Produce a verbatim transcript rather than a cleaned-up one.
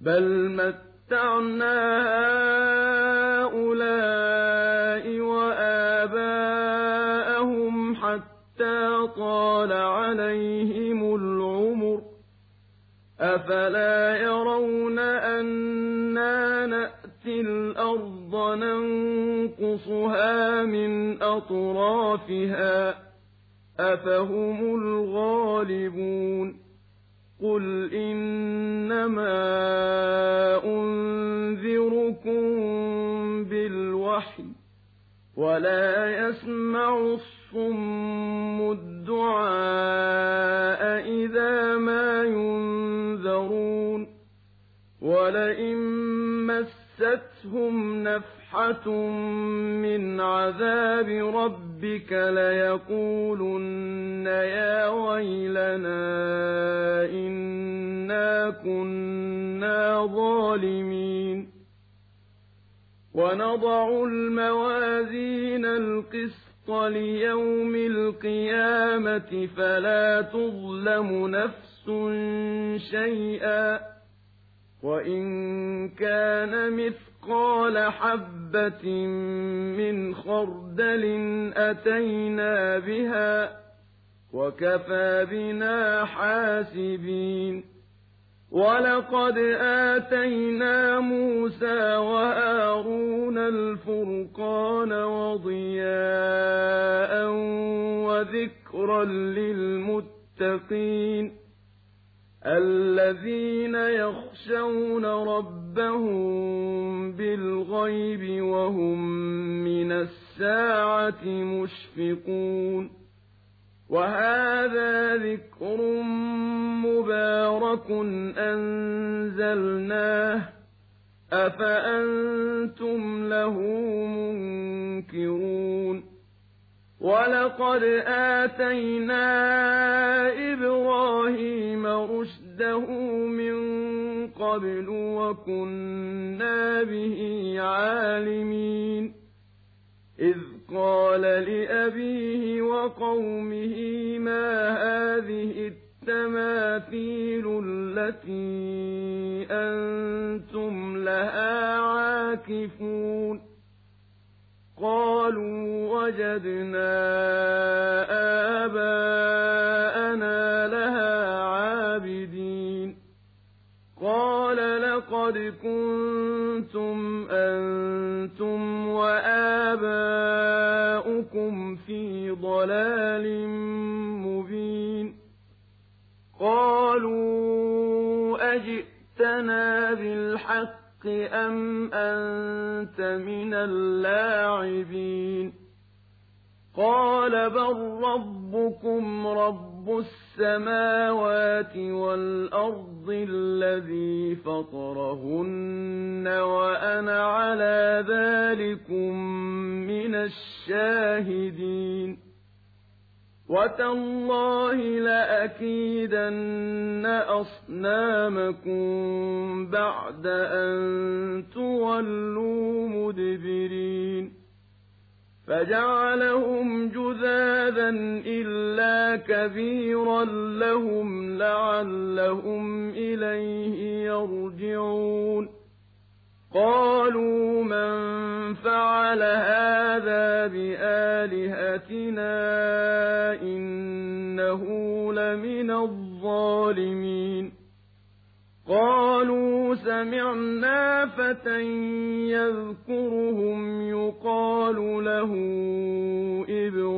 بل متعنا هؤلاء وآباءهم حتى طال عليهم العمر أفلا يرون أنا نأتي الأرض ننقصها من أطرافها أفهم الغالبون قل إنما أنذركم بالوحي ولا يسمع الصم الدعاء إذا ما ينذرون ولئن مستهم نفحة من عذاب ربك ليقولن يا ويلنا إنا كنا ظالمين ونضع الموازين القسط ليوم القيامة فلا تظلم نفس شيئا وإن كان مثقال حبة من خردل أتينا بها وكفى بنا حاسبين ولقد آتينا موسى وهارون الفرقان وضياء وذكرا للمتقين الذين يخشون ربهم بالغيب وهم من الساعة مشفقون وهذا ذكر مبارك أنزلناه أفأنتم له منكرون ولقد آتينا إبراهيم رشده من قبل وكنا به عالمين إذ قال لأبيه وقومه ما هذه التماثيل التي أنتم لها عاكفون قالوا وجدنا آباءنا لها عابدين قال لقد كنتم أنتم وآباؤكم في ضلال مبين قالوا أجئتنا بالحق أم أنت من اللاعبين قال بل ربكم رب السماوات والأرض الذي فطرهن وأنا على ذلكم من الشاهدين وتالله لأكيدن أصنامكم بعد أن تولوا مدبرين فجعلهم جذاذا إلا كبيرا لهم لعلهم إليه يرجعون قالوا من فعل هذا بآلهتنا إنه لمن الظالمين قالوا سمعنا فتى يذكرهم يقال له إبراهيم